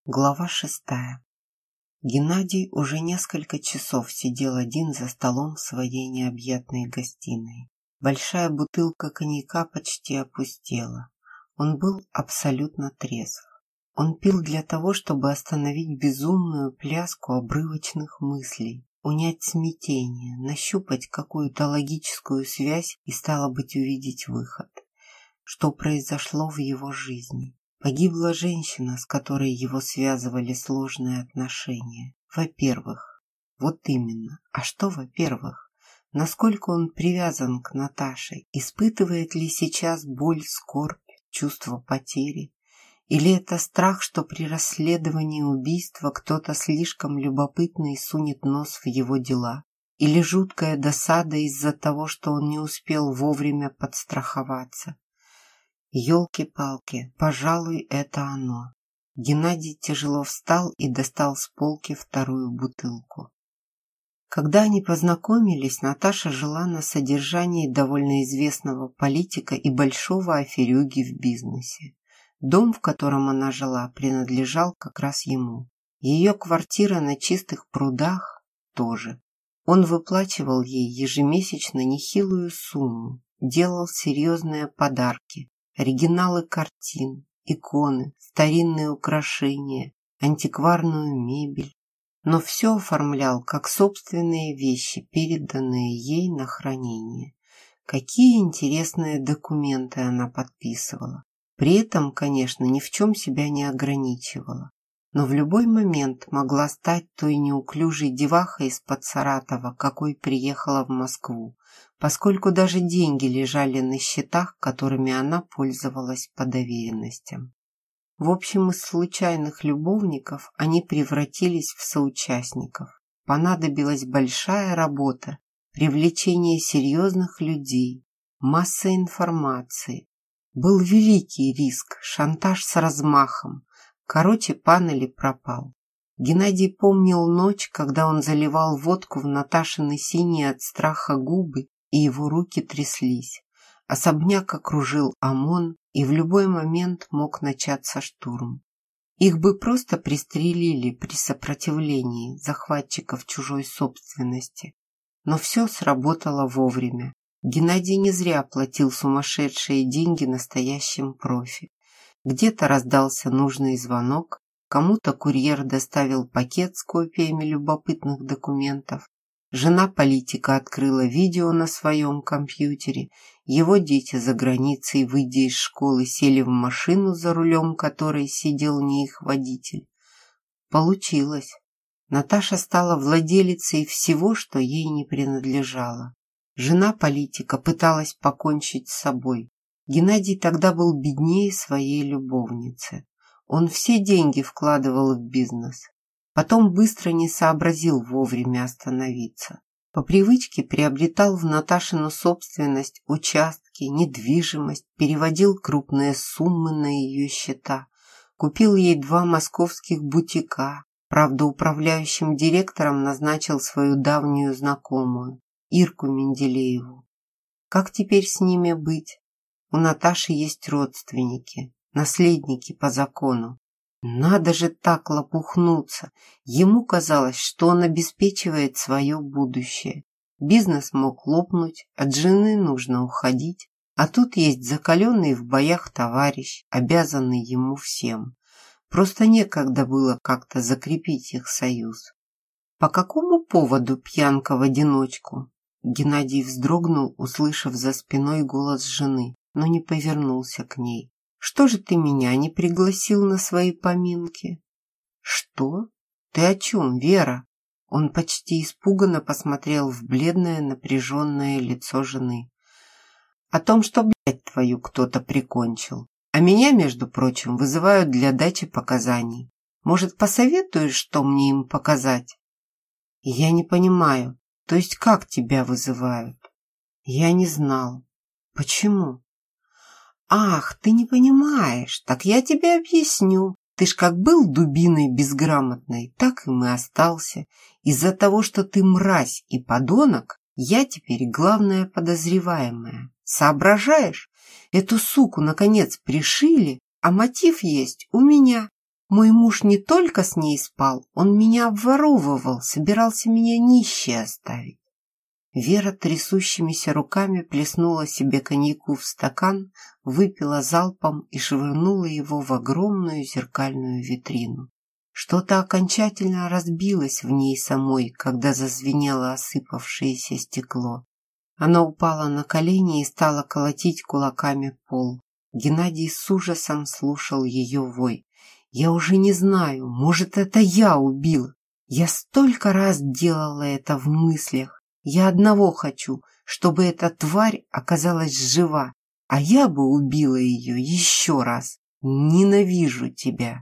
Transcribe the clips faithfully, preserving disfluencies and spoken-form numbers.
Глава шестая. Геннадий уже несколько часов сидел один за столом в своей необъятной гостиной. Большая бутылка коньяка почти опустела. Он был абсолютно трезв. Он пил для того, чтобы остановить безумную пляску обрывочных мыслей, унять смятение, нащупать какую-то логическую связь и, стало быть, увидеть выход. Что произошло в его жизни? Погибла женщина, с которой его связывали сложные отношения. Во-первых, вот именно. А что во-первых? Насколько он привязан к Наташе? Испытывает ли сейчас боль, скорбь, чувство потери? Или это страх, что при расследовании убийства кто-то слишком любопытный сунет нос в его дела? Или жуткая досада из-за того, что он не успел вовремя подстраховаться? Ёлки-палки, пожалуй, это оно. Геннадий тяжело встал и достал с полки вторую бутылку. Когда они познакомились, Наташа жила на содержании довольно известного политика и большого аферюги в бизнесе. Дом, в котором она жила, принадлежал как раз ему. Ее квартира на Чистых прудах тоже. Он выплачивал ей ежемесячно нехилую сумму, делал серьезные подарки. Оригиналы картин, иконы, старинные украшения, антикварную мебель. Но все оформлял как собственные вещи, переданные ей на хранение. Какие интересные документы она подписывала. При этом, конечно, ни в чем себя не ограничивала. Но в любой момент могла стать той неуклюжей девахой из-под Саратова, какой приехала в Москву, поскольку даже деньги лежали на счетах, которыми она пользовалась по доверенностям. В общем, из случайных любовников они превратились в соучастников. Понадобилась большая работа, привлечение серьезных людей, масса информации. Был великий риск, шантаж с размахом. Короче, пан или пропал. Геннадий помнил ночь, когда он заливал водку в Наташины синие от страха губы, и его руки тряслись. Особняк окружил ОМОН, и в любой момент мог начаться штурм. Их бы просто пристрелили при сопротивлении захватчиков чужой собственности. Но все сработало вовремя. Геннадий не зря платил сумасшедшие деньги настоящим профи. Где-то раздался нужный звонок, кому-то курьер доставил пакет с копиями любопытных документов. Жена политика открыла видео на своем компьютере. Его дети за границей, выйдя из школы, сели в машину, за рулем которой сидел не их водитель. Получилось. Наташа стала владелицей всего, что ей не принадлежало. Жена политика пыталась покончить с собой. Геннадий тогда был беднее своей любовницы. Он все деньги вкладывал в бизнес. Потом быстро не сообразил вовремя остановиться. По привычке приобретал в Наташину собственность участки, недвижимость, переводил крупные суммы на ее счета. Купил ей два московских бутика. Правда, управляющим директором назначил свою давнюю знакомую, Ирку Менделееву. Как теперь с ними быть? У Наташи есть родственники, наследники по закону. Надо же так лопухнуться. Ему казалось, что он обеспечивает свое будущее. Бизнес мог лопнуть, от жены нужно уходить, а тут есть закаленный в боях товарищ, обязанный ему всем. Просто некогда было как-то закрепить их союз. По какому поводу пьянка в одиночку? Геннадий вздрогнул, услышав за спиной голос жены, но не повернулся к ней. «Что же ты меня не пригласил на свои поминки?» «Что? Ты о чем, Вера?» Он почти испуганно посмотрел в бледное напряженное лицо жены. «О том, что, блядь, твою кто-то прикончил. А меня, между прочим, вызывают для дачи показаний. Может, посоветуешь, что мне им показать?» «Я не понимаю. То есть как тебя вызывают?» «Я не знал. Почему?» «Ах, ты не понимаешь, так я тебе объясню. Ты ж как был дубиной безграмотной, так им и остался. Из-за того, что ты мразь и подонок, я теперь главная подозреваемая. Соображаешь? Эту суку, наконец, пришили, а мотив есть у меня. Мой муж не только с ней спал, он меня обворовывал, собирался меня нищей оставить. Вера трясущимися руками плеснула себе коньяку в стакан, выпила залпом и швырнула его в огромную зеркальную витрину. Что-то окончательно разбилось в ней самой, когда зазвенело осыпавшееся стекло. Она упала на колени и стала колотить кулаками пол. Геннадий с ужасом слушал ее вой. «Я уже не знаю, может, это я убила. Я столько раз делала это в мыслях. Я одного хочу, чтобы эта тварь оказалась жива, а я бы убила ее еще раз. Ненавижу тебя».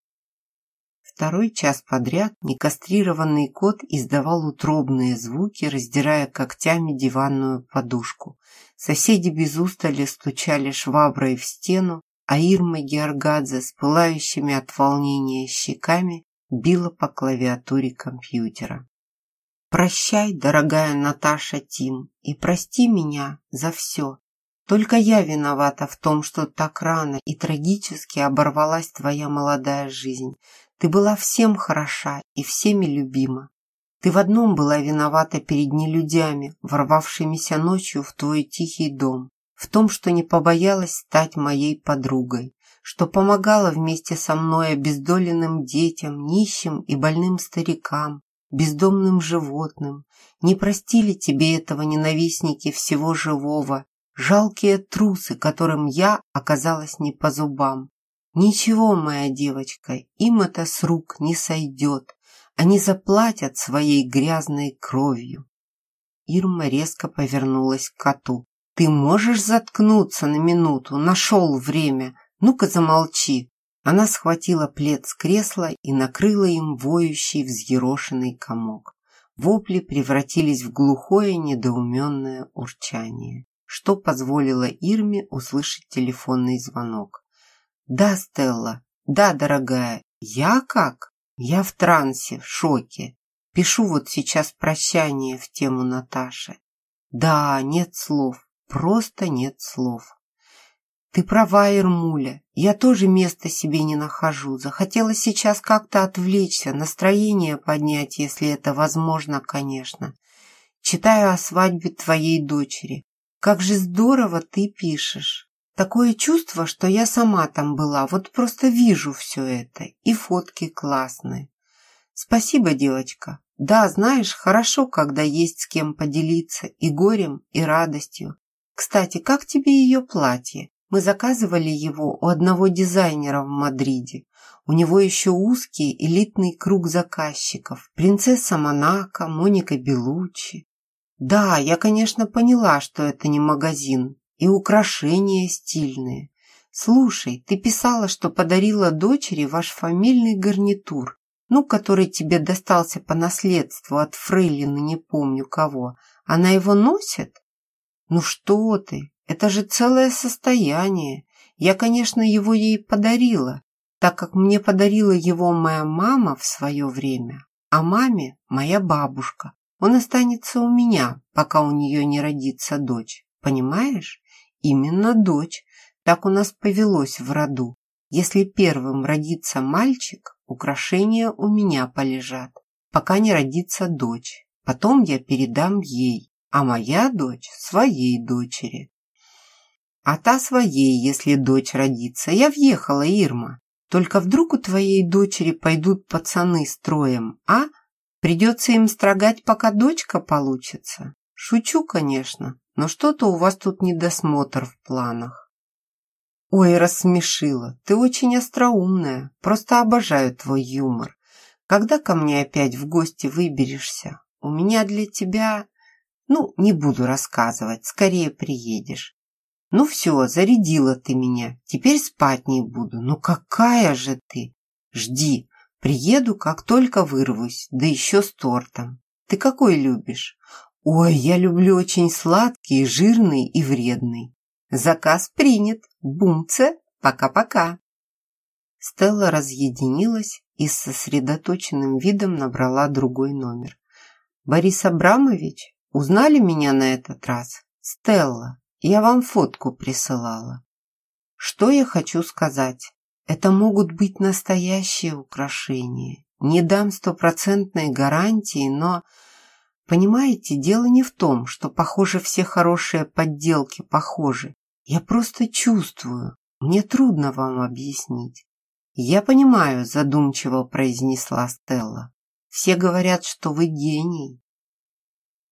Второй час подряд некастрированный кот издавал утробные звуки, раздирая когтями диванную подушку. Соседи без устали стучали шваброй в стену, а Ирма Георгадзе с пылающими от волнения щеками била по клавиатуре компьютера. «Прощай, дорогая Наташа Тим, и прости меня за все. Только я виновата в том, что так рано и трагически оборвалась твоя молодая жизнь. Ты была всем хороша и всеми любима. Ты в одном была виновата перед нелюдями, ворвавшимися ночью в твой тихий дом, в том, что не побоялась стать моей подругой, что помогала вместе со мной обездоленным детям, нищим и больным старикам, бездомным животным. Не простили тебе этого ненавистники всего живого, жалкие трусы, которым я оказалась не по зубам. Ничего, моя девочка, им это с рук не сойдет. Они заплатят своей грязной кровью». Ирма резко повернулась к коту. «Ты можешь заткнуться на минуту? Нашел время. Ну-ка замолчи». Она схватила плед с кресла и накрыла им воющий взъерошенный комок. Вопли превратились в глухое недоуменное урчание, что позволило Ирме услышать телефонный звонок. «Да, Стелла. Да, дорогая. Я как? Я в трансе, в шоке. Пишу вот сейчас прощание в тему Наташи. Да, нет слов. Просто нет слов. Ты права, Ирмуля. Я тоже места себе не нахожу. Захотела сейчас как-то отвлечься, настроение поднять, если это возможно, конечно. Читаю о свадьбе твоей дочери. Как же здорово ты пишешь. Такое чувство, что я сама там была, вот просто вижу все это, и фотки классные. Спасибо, девочка. Да, знаешь, хорошо, когда есть с кем поделиться и горем, и радостью. Кстати, как тебе ее платье? Мы заказывали его у одного дизайнера в Мадриде. У него еще узкий элитный круг заказчиков. Принцесса Монако, Моника Беллуччи. Да, я, конечно, поняла, что это не магазин. И украшения стильные. Слушай, ты писала, что подарила дочери ваш фамильный гарнитур, ну, который тебе достался по наследству от фрейлины не помню кого. Она его носит? Ну что ты, это же целое состояние. Я, конечно, его ей подарила, так как мне подарила его моя мама в свое время, а маме моя бабушка. Он останется у меня, пока у нее не родится дочь, понимаешь? Именно дочь. Так у нас повелось в роду. Если первым родится мальчик, украшения у меня полежат, пока не родится дочь. Потом я передам ей, а моя дочь своей дочери. А та своей, если дочь родится. Я въехала, Ирма. Только вдруг у твоей дочери пойдут пацаны строем, а? Придется им строгать, пока дочка получится. Шучу, конечно. Но что-то у вас тут недосмотр в планах. Ой, рассмешила. Ты очень остроумная. Просто обожаю твой юмор. Когда ко мне опять в гости выберешься? У меня для тебя... Ну, не буду рассказывать. Скорее приедешь. Ну все, зарядила ты меня. Теперь спать не буду. Ну какая же ты? Жди. Приеду, как только вырвусь. Да еще с тортом. Ты какой любишь? Ой, я люблю очень сладкий, жирный и вредный. Заказ принят. Бумце, пока-пока. Стелла разъединилась и с сосредоточенным видом набрала другой номер. Борис Абрамович, узнали меня на этот раз? Стелла, я вам фотку присылала. Что я хочу сказать? Это могут быть настоящие украшения. Не дам стопроцентной гарантии, но, понимаете, дело не в том, что, похоже, все хорошие подделки похожи. Я просто чувствую. Мне трудно вам объяснить. Я понимаю, задумчиво произнесла Стелла. Все говорят, что вы гений.